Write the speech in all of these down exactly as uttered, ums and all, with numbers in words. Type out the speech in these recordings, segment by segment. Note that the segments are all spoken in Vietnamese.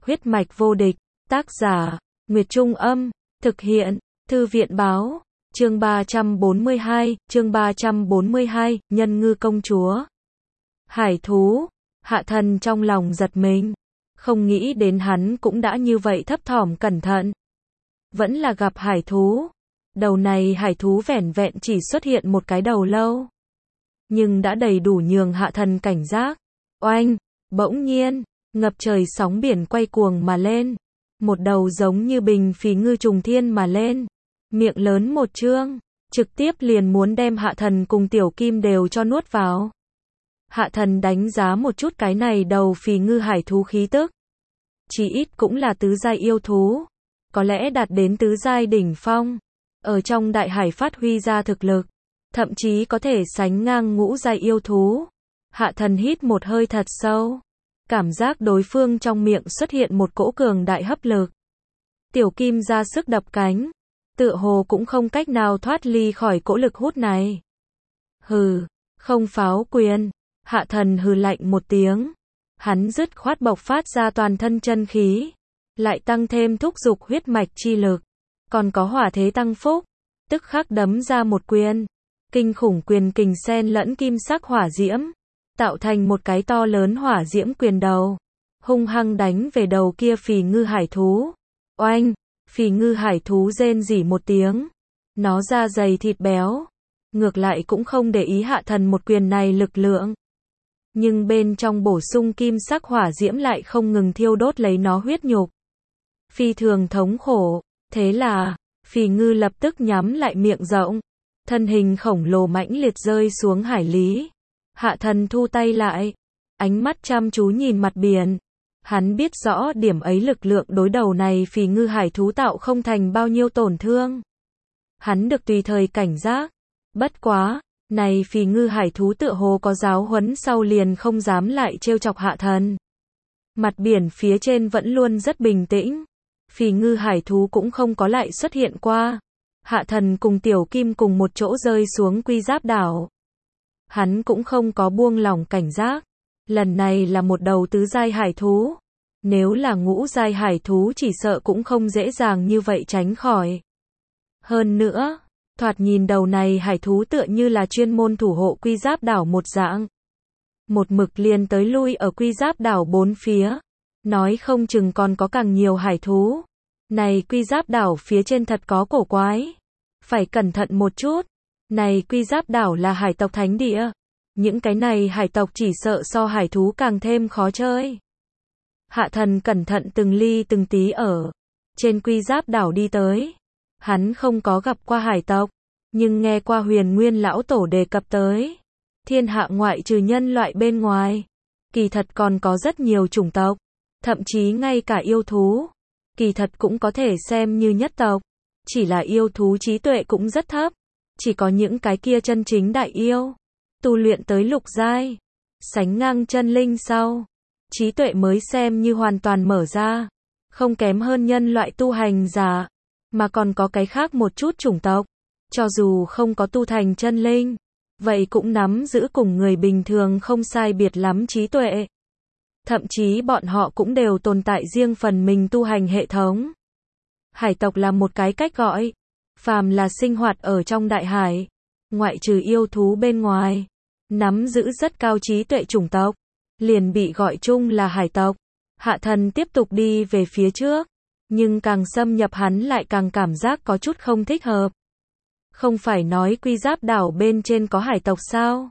Huyết mạch vô địch, tác giả, Nguyệt Trung Âm, thực hiện, Thư viện Báo, chương ba trăm bốn mươi hai, chương ba trăm bốn mươi hai, Nhân Ngư Công Chúa. Hải thú, Hạ Thần trong lòng giật mình, không nghĩ đến hắn cũng đã như vậy thấp thỏm cẩn thận. Vẫn là gặp hải thú, đầu này hải thú vẻn vẹn chỉ xuất hiện một cái đầu lâu. Nhưng đã đầy đủ nhường Hạ Thần cảnh giác. Oanh, bỗng nhiên, ngập trời sóng biển quay cuồng mà lên. Một đầu giống như bình phỉ ngư trùng thiên mà lên. Miệng lớn một trương, trực tiếp liền muốn đem Hạ Thần cùng Tiểu Kim đều cho nuốt vào. Hạ Thần đánh giá một chút cái này đầu phỉ ngư hải thú khí tức. Chỉ ít cũng là tứ giai yêu thú. Có lẽ đạt đến tứ giai đỉnh phong. Ở trong đại hải phát huy ra thực lực. Thậm chí có thể sánh ngang ngũ giai yêu thú. Hạ Thần hít một hơi thật sâu. Cảm giác đối phương trong miệng xuất hiện một cỗ cường đại hấp lực. Tiểu Kim ra sức đập cánh. Tựa hồ cũng không cách nào thoát ly khỏi cỗ lực hút này. Hừ, không pháo quyền. Hạ Thần hừ lạnh một tiếng. Hắn dứt khoát bộc phát ra toàn thân chân khí. Lại tăng thêm thúc dục huyết mạch chi lực. Còn có hỏa thế tăng phúc. Tức khắc đấm ra một quyền. Kinh khủng quyền kình xen lẫn kim sắc hỏa diễm. Tạo thành một cái to lớn hỏa diễm quyền đầu. Hung hăng đánh về đầu kia phỉ ngư hải thú. Oanh, phỉ ngư hải thú rên rỉ một tiếng. Nó da dày thịt béo. Ngược lại cũng không để ý Hạ Thần một quyền này lực lượng. Nhưng bên trong bổ sung kim sắc hỏa diễm lại không ngừng thiêu đốt lấy nó huyết nhục. Phi thường thống khổ. Thế là, phỉ ngư lập tức nhắm lại miệng rộng. Thân hình khổng lồ mãnh liệt rơi xuống hải lý. Hạ Thần thu tay lại. Ánh mắt chăm chú nhìn mặt biển. Hắn biết rõ điểm ấy lực lượng đối đầu này phỉ ngư hải thú tạo không thành bao nhiêu tổn thương. Hắn được tùy thời cảnh giác. Bất quá, này phỉ ngư hải thú tựa hồ có giáo huấn sau liền không dám lại trêu chọc Hạ Thần. Mặt biển phía trên vẫn luôn rất bình tĩnh. Phỉ ngư hải thú cũng không có lại xuất hiện qua. Hạ Thần cùng Tiểu Kim cùng một chỗ rơi xuống Quy Giáp đảo. Hắn cũng không có buông lỏng cảnh giác. Lần này là một đầu tứ giai hải thú. Nếu là ngũ giai hải thú chỉ sợ cũng không dễ dàng như vậy tránh khỏi. Hơn nữa, thoạt nhìn đầu này hải thú tựa như là chuyên môn thủ hộ Quy Giáp đảo một dạng. Một mực liền tới lui ở Quy Giáp đảo bốn phía. Nói không chừng còn có càng nhiều hải thú. Này Quy Giáp đảo phía trên thật có cổ quái. Phải cẩn thận một chút. Này Quy Giáp đảo là hải tộc thánh địa. Những cái này hải tộc chỉ sợ so hải thú càng thêm khó chơi. Hạ Thần cẩn thận từng ly từng tí ở trên Quy Giáp đảo đi tới. Hắn không có gặp qua hải tộc, nhưng nghe qua Huyền Nguyên lão tổ đề cập tới. Thiên hạ ngoại trừ nhân loại bên ngoài, kỳ thật còn có rất nhiều chủng tộc, thậm chí ngay cả yêu thú, kỳ thật cũng có thể xem như nhất tộc. Chỉ là yêu thú trí tuệ cũng rất thấp, chỉ có những cái kia chân chính đại yêu, tu luyện tới lục giai, sánh ngang chân linh sau, trí tuệ mới xem như hoàn toàn mở ra, không kém hơn nhân loại tu hành giả, mà còn có cái khác một chút chủng tộc, cho dù không có tu thành chân linh, vậy cũng nắm giữ cùng người bình thường không sai biệt lắm trí tuệ. Thậm chí bọn họ cũng đều tồn tại riêng phần mình tu hành hệ thống. Hải tộc là một cái cách gọi, phàm là sinh hoạt ở trong đại hải, ngoại trừ yêu thú bên ngoài, nắm giữ rất cao trí tuệ chủng tộc, liền bị gọi chung là hải tộc. Hạ Thần tiếp tục đi về phía trước, nhưng càng xâm nhập hắn lại càng cảm giác có chút không thích hợp. Không phải nói Quy Giáp đảo bên trên có hải tộc sao?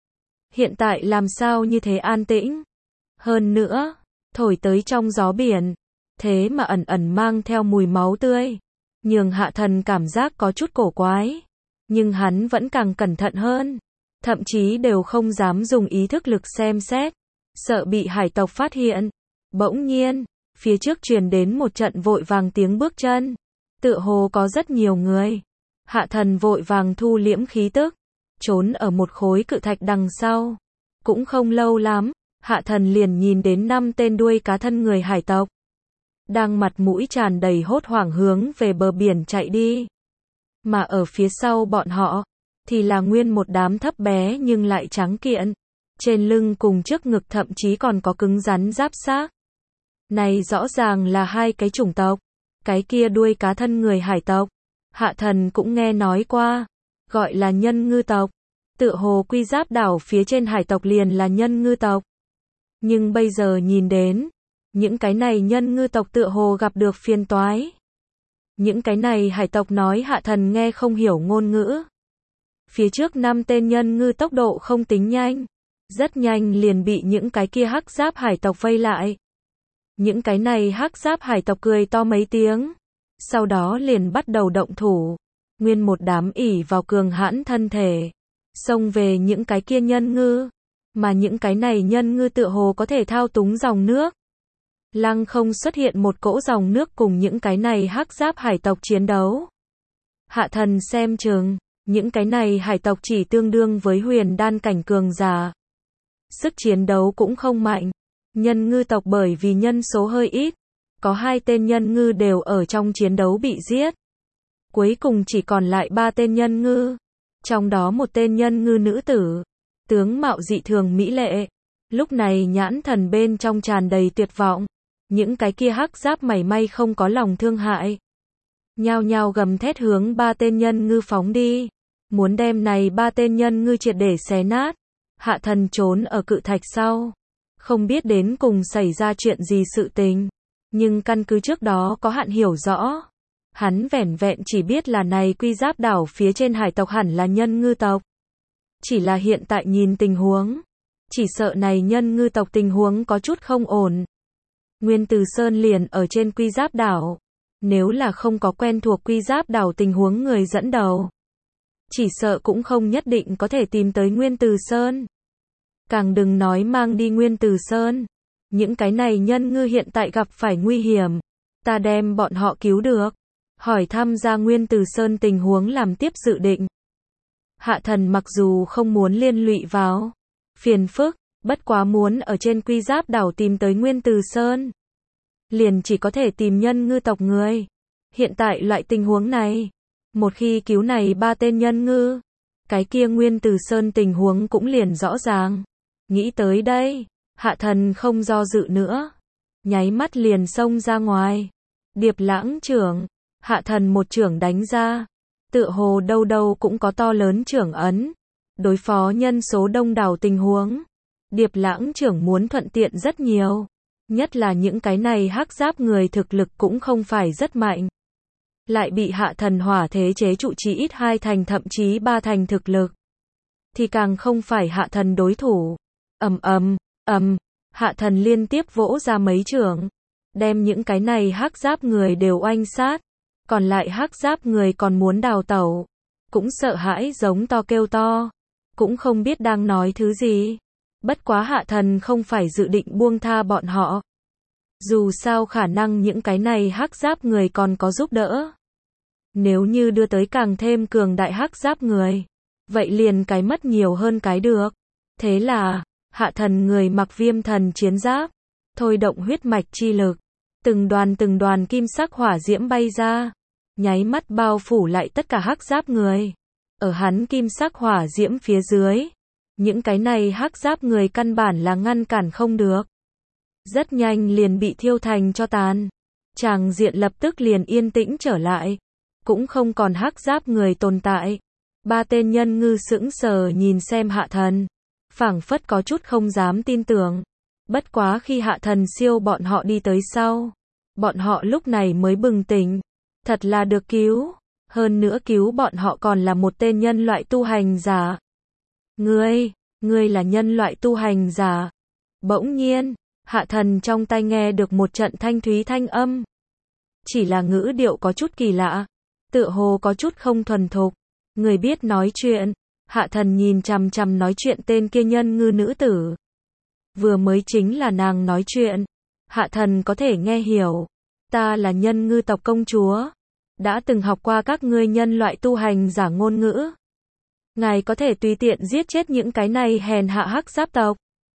Hiện tại làm sao như thế an tĩnh? Hơn nữa, thổi tới trong gió biển, thế mà ẩn ẩn mang theo mùi máu tươi, nhường Hạ Thần cảm giác có chút cổ quái. Nhưng hắn vẫn càng cẩn thận hơn, thậm chí đều không dám dùng ý thức lực xem xét, sợ bị hải tộc phát hiện. Bỗng nhiên, phía trước truyền đến một trận vội vàng tiếng bước chân, tựa hồ có rất nhiều người. Hạ Thần vội vàng thu liễm khí tức, trốn ở một khối cự thạch đằng sau. Cũng không lâu lắm, Hạ Thần liền nhìn đến năm tên đuôi cá thân người hải tộc, đang mặt mũi tràn đầy hốt hoảng hướng về bờ biển chạy đi. Mà ở phía sau bọn họ, thì là nguyên một đám thấp bé nhưng lại trắng kiện. Trên lưng cùng trước ngực thậm chí còn có cứng rắn giáp xác. Này rõ ràng là hai cái chủng tộc. Cái kia đuôi cá thân người hải tộc. Hạ thần cũng nghe nói qua. Gọi là nhân ngư tộc. Tựa hồ quy giáp đảo phía trên hải tộc liền là nhân ngư tộc. Nhưng bây giờ nhìn đến. Những cái này nhân ngư tộc tựa hồ gặp được phiền toái. Những cái này hải tộc nói hạ thần nghe không hiểu ngôn ngữ. Phía trước năm tên nhân ngư tốc độ không tính nhanh. Rất nhanh liền bị những cái kia hắc giáp hải tộc vây lại. Những cái này hắc giáp hải tộc cười to mấy tiếng. Sau đó liền bắt đầu động thủ. Nguyên một đám ỉ vào cường hãn thân thể. Xông về những cái kia nhân ngư. Mà những cái này nhân ngư tựa hồ có thể thao túng dòng nước. Lăng không xuất hiện một cỗ dòng nước cùng những cái này hắc giáp hải tộc chiến đấu. Hạ thần xem chừng. Những cái này hải tộc chỉ tương đương với huyền đan cảnh cường giả. Sức chiến đấu cũng không mạnh. Nhân ngư tộc bởi vì nhân số hơi ít. Có hai tên nhân ngư đều ở trong chiến đấu bị giết. Cuối cùng chỉ còn lại ba tên nhân ngư. Trong đó một tên nhân ngư nữ tử. Tướng mạo dị thường mỹ lệ. Lúc này nhãn thần bên trong tràn đầy tuyệt vọng. Những cái kia hắc giáp mảy may không có lòng thương hại. Nhao nhao gầm thét hướng ba tên nhân ngư phóng đi. Muốn đem này ba tên nhân ngư triệt để xé nát. Hạ thần trốn ở cự thạch sau. Không biết đến cùng xảy ra chuyện gì sự tình. Nhưng căn cứ trước đó có hạn hiểu rõ. Hắn vẻn vẹn chỉ biết là này quy giáp đảo phía trên hải tộc hẳn là nhân ngư tộc. Chỉ là hiện tại nhìn tình huống. Chỉ sợ này nhân ngư tộc tình huống có chút không ổn. Nguyên Từ Sơn liền ở trên quy giáp đảo. Nếu là không có quen thuộc quy giáp đảo tình huống người dẫn đầu. Chỉ sợ cũng không nhất định có thể tìm tới Nguyên Từ Sơn. Càng đừng nói mang đi Nguyên Từ Sơn. Những cái này nhân ngư hiện tại gặp phải nguy hiểm. Ta đem bọn họ cứu được. Hỏi thăm ra Nguyên Từ Sơn tình huống làm tiếp dự định. Hạ thần mặc dù không muốn liên lụy vào phiền phức, bất quá muốn ở trên quy giáp đảo tìm tới Nguyên Từ Sơn. Liền chỉ có thể tìm nhân ngư tộc người. Hiện tại loại tình huống này. Một khi cứu này ba tên nhân ngư. Cái kia Nguyên Từ Sơn tình huống cũng liền rõ ràng. Nghĩ tới đây. Hạ thần không do dự nữa. Nháy mắt liền xông ra ngoài. Điệp lãng trưởng. Hạ thần một trưởng đánh ra. Tựa hồ đâu đâu cũng có to lớn trưởng ấn. Đối phó nhân số đông đảo tình huống. Điệp lãng trưởng muốn thuận tiện rất nhiều. Nhất là những cái này hắc giáp người thực lực cũng không phải rất mạnh. Lại bị hạ thần hỏa thế chế trụ chỉ ít hai thành thậm chí ba thành thực lực. Thì càng không phải hạ thần đối thủ. Ầm ầm, ầm, hạ thần liên tiếp vỗ ra mấy trưởng. Đem những cái này hắc giáp người đều oanh sát. Còn lại hắc giáp người còn muốn đào tẩu. Cũng sợ hãi giống to kêu to. Cũng không biết đang nói thứ gì. Bất quá hạ thần không phải dự định buông tha bọn họ. Dù sao khả năng những cái này hắc giáp người còn có giúp đỡ. Nếu như đưa tới càng thêm cường đại hắc giáp người. Vậy liền cái mất nhiều hơn cái được. Thế là, hạ thần người mặc viêm thần chiến giáp. Thôi động huyết mạch chi lực. Từng đoàn từng đoàn kim sắc hỏa diễm bay ra. Nháy mắt bao phủ lại tất cả hắc giáp người. Ở hắn kim sắc hỏa diễm phía dưới. Những cái này hắc giáp người căn bản là ngăn cản không được. Rất nhanh liền bị thiêu thành cho tàn. Tràng diện lập tức liền yên tĩnh trở lại. Cũng không còn hắc giáp người tồn tại. Ba tên nhân ngư sững sờ nhìn xem hạ thần. Phảng phất có chút không dám tin tưởng. Bất quá khi hạ thần siêu bọn họ đi tới sau. Bọn họ lúc này mới bừng tỉnh. Thật là được cứu. Hơn nữa cứu bọn họ còn là một tên nhân loại tu hành giả. Ngươi, ngươi là nhân loại tu hành giả. Bỗng nhiên, hạ thần trong tai nghe được một trận thanh thúy thanh âm. Chỉ là ngữ điệu có chút kỳ lạ. Tựa hồ có chút không thuần thục. Người biết nói chuyện. Hạ thần nhìn chằm chằm nói chuyện tên kia nhân ngư nữ tử. Vừa mới chính là nàng nói chuyện. Hạ thần có thể nghe hiểu. Ta là nhân ngư tộc công chúa. Đã từng học qua các ngươi nhân loại tu hành giả ngôn ngữ. Ngài có thể tùy tiện giết chết những cái này hèn hạ hắc giáp tộc.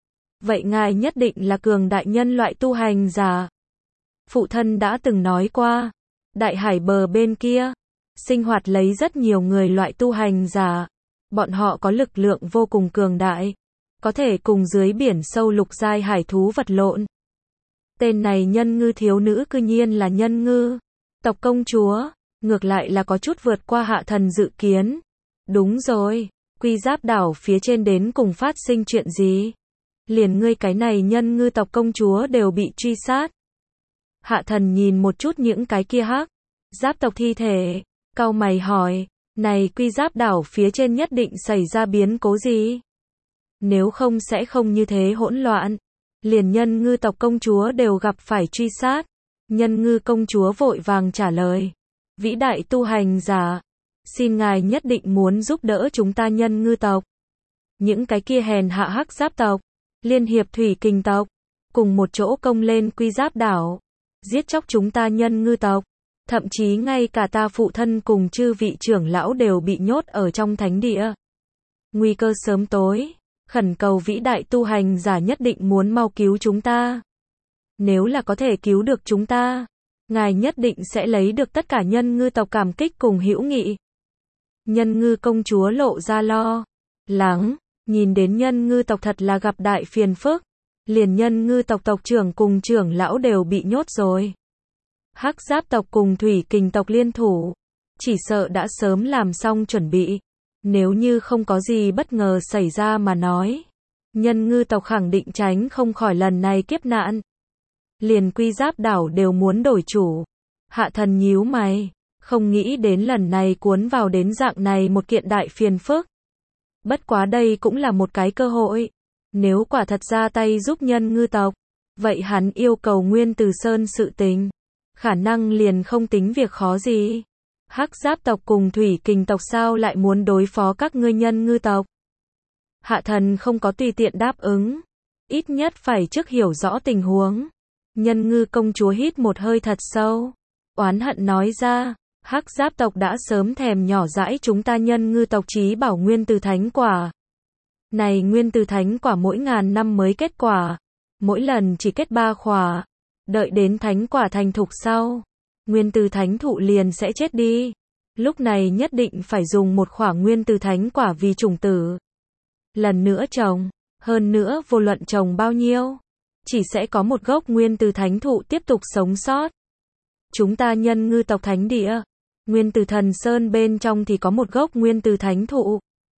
Vậy ngài nhất định là cường đại nhân loại tu hành giả. Phụ thân đã từng nói qua. Đại hải bờ bên kia. Sinh hoạt lấy rất nhiều người loại tu hành giả. Bọn họ có lực lượng vô cùng cường đại. Có thể cùng dưới biển sâu lục giai hải thú vật lộn. T. Tên này Nhân Ngư thiếu nữ cư nhiên là Nhân Ngư tộc công chúa, ngược lại là có chút vượt qua Hạ Thần dự kiến. Đúng rồi, Quy Giáp đảo phía trên đến cùng phát sinh chuyện gì? Liền ngươi cái này Nhân Ngư tộc công chúa đều bị truy sát. Hạ Thần nhìn một chút những cái kia hắc giáp tộc thi thể, cau mày hỏi, này Quy Giáp đảo phía trên nhất định xảy ra biến cố gì? Nếu không sẽ không như thế hỗn loạn. Liền Nhân Ngư tộc công chúa đều gặp phải truy sát. Nhân Ngư công chúa vội vàng trả lời, vĩ đại tu hành giả, xin ngài nhất định muốn giúp đỡ chúng ta Nhân Ngư tộc. Những cái kia hèn hạ hắc giáp tộc, liên hiệp thủy kình tộc, cùng một chỗ công lên Quy Giáp đảo, giết chóc chúng ta Nhân Ngư tộc. Thậm chí ngay cả ta phụ thân cùng chư vị trưởng lão đều bị nhốt ở trong thánh địa. Nguy cơ sớm tối, khẩn cầu vĩ đại tu hành giả nhất định muốn mau cứu chúng ta. Nếu là có thể cứu được chúng ta, ngài nhất định sẽ lấy được tất cả Nhân Ngư tộc cảm kích cùng hữu nghị. Nhân Ngư công chúa lộ ra lo lắng, nhìn đến Nhân Ngư tộc thật là gặp đại phiền phức. Liền Nhân Ngư tộc tộc trưởng cùng trưởng lão đều bị nhốt rồi. Hắc giáp tộc cùng thủy kình tộc liên thủ, chỉ sợ đã sớm làm xong chuẩn bị. Nếu như không có gì bất ngờ xảy ra mà nói, Nhân Ngư tộc khẳng định tránh không khỏi lần này kiếp nạn. Liền Quy Giáp đảo đều muốn đổi chủ. Hạ Thần nhíu mày, không nghĩ đến lần này cuốn vào đến dạng này một kiện đại phiền phức. Bất quá đây cũng là một cái cơ hội. Nếu quả thật ra tay giúp Nhân Ngư tộc, vậy hắn yêu cầu Nguyên Từ Sơn sự tình, khả năng liền không tính việc khó gì. Hắc giáp tộc cùng thủy kình tộc sao lại muốn đối phó các ngươi Nhân Ngư tộc? Hạ Thần không có tùy tiện đáp ứng, ít nhất phải trước hiểu rõ tình huống. Nhân Ngư công chúa hít một hơi thật sâu, oán hận nói ra, hắc giáp tộc đã sớm thèm nhỏ dãi chúng ta Nhân Ngư tộc chí bảo Nguyên Từ Thánh Quả. Này Nguyên Từ Thánh Quả mỗi ngàn năm mới kết quả, mỗi lần chỉ kết ba khỏa, đợi đến Thánh Quả thành thục sau, Nguyên Từ Thánh thụ liền sẽ chết đi. Lúc này nhất định phải dùng một khỏa Nguyên Từ Thánh Quả vì chủng tử. Lần nữa trồng, hơn nữa vô luận trồng bao nhiêu, chỉ sẽ có một gốc Nguyên Từ Thánh thụ tiếp tục sống sót. Chúng ta Nhân Ngư tộc thánh địa, Nguyên Từ Thần Sơn bên trong thì có một gốc Nguyên Từ Thánh thụ.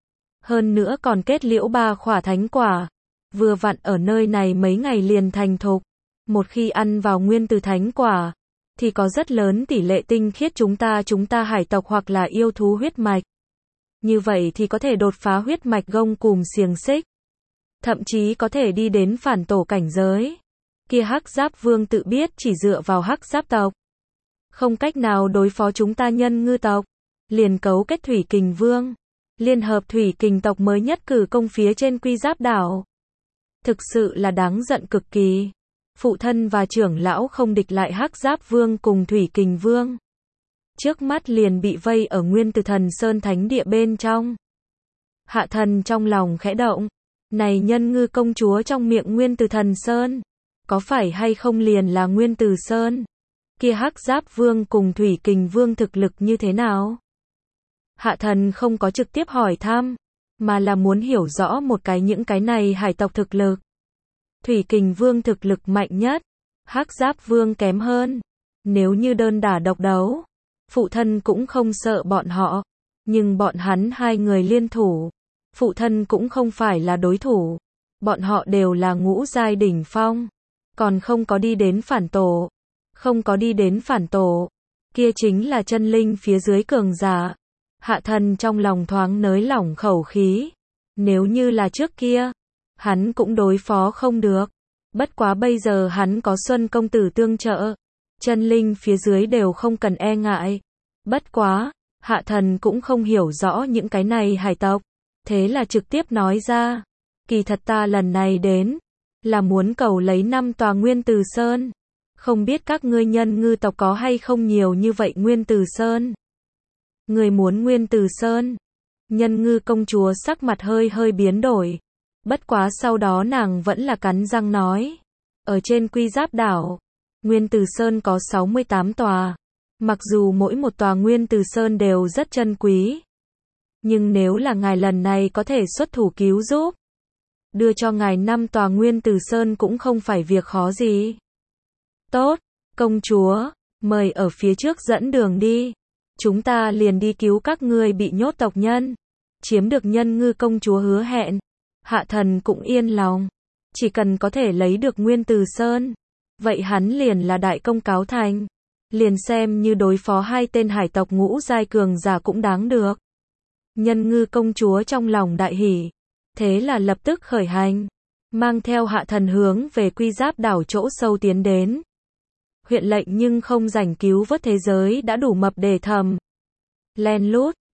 Hơn nữa còn kết liễu ba khỏa thánh quả, vừa vặn ở nơi này mấy ngày liền thành thục. Một khi ăn vào Nguyên Từ Thánh quả, thì có rất lớn tỷ lệ tinh khiết chúng ta chúng ta hải tộc hoặc là yêu thú huyết mạch. Như vậy thì có thể đột phá huyết mạch gông cùm xiềng xích, thậm chí có thể đi đến phản tổ cảnh giới. Kia hắc giáp vương tự biết chỉ dựa vào hắc giáp tộc, không cách nào đối phó chúng ta Nhân Ngư tộc, liền cấu kết thủy kình vương, liên hợp thủy kình tộc mới nhất cử công phía trên Quy Giáp đảo. Thực sự là đáng giận cực kỳ. Phụ thân và trưởng lão không địch lại hắc giáp vương cùng thủy kình vương, trước mắt liền bị vây ở Nguyên Từ Thần Sơn thánh địa bên trong. Hạ Thần trong lòng khẽ động, này Nhân Ngư công chúa trong miệng Nguyên Từ Thần Sơn, có phải hay không liền là Nguyên Từ Sơn? Kia hắc giáp vương cùng thủy kình vương thực lực như thế nào? Hạ Thần không có trực tiếp hỏi thăm, mà là muốn hiểu rõ một cái những cái này hải tộc thực lực. Thủy kình vương thực lực mạnh nhất, hắc giáp vương kém hơn. Nếu như đơn đả độc đấu, phụ thân cũng không sợ bọn họ, nhưng bọn hắn hai người liên thủ, phụ thân cũng không phải là đối thủ. Bọn họ đều là ngũ giai đỉnh phong, còn không có đi đến phản tổ. Không có đi đến phản tổ, kia chính là chân linh phía dưới cường giả. Hạ Thần trong lòng thoáng nới lỏng khẩu khí. Nếu như là trước kia, hắn cũng đối phó không được. Bất quá bây giờ hắn có Xuân công tử tương trợ, chân linh phía dưới đều không cần e ngại. Bất quá, Hạ Thần cũng không hiểu rõ những cái này hải tộc, thế là trực tiếp nói ra, kỳ thật ta lần này đến, là muốn cầu lấy năm tòa Nguyên Từ Sơn. Không biết các ngươi Nhân Ngư tộc có hay không nhiều như vậy Nguyên Từ Sơn? Người muốn Nguyên Từ Sơn? Nhân Ngư công chúa sắc mặt hơi hơi biến đổi. Bất quá sau đó nàng vẫn là cắn răng nói. Ở trên Quy Giáp đảo, Nguyên Từ Sơn có sáu mươi tám tòa. Mặc dù mỗi một tòa Nguyên Từ Sơn đều rất chân quý, nhưng nếu là ngài lần này có thể xuất thủ cứu giúp, đưa cho ngài năm tòa Nguyên Từ Sơn cũng không phải việc khó gì. Tốt, công chúa, mời ở phía trước dẫn đường đi. Chúng ta liền đi cứu các ngươi bị nhốt tộc nhân. Chiếm được Nhân Ngư công chúa hứa hẹn. Hạ thần cũng yên lòng. Chỉ cần có thể lấy được Nguyên Từ Sơn. Vậy hắn liền là đại công cáo thành. Liền xem như đối phó hai tên hải tộc ngũ giai cường giả cũng đáng được. Nhân Ngư công chúa trong lòng đại hỉ. Thế là lập tức khởi hành. Mang theo hạ thần hướng về Quy Giáp đảo chỗ sâu tiến đến. Huyện lệnh nhưng không rảnh cứu vớt thế giới đã đủ mập để thầm. Len lút,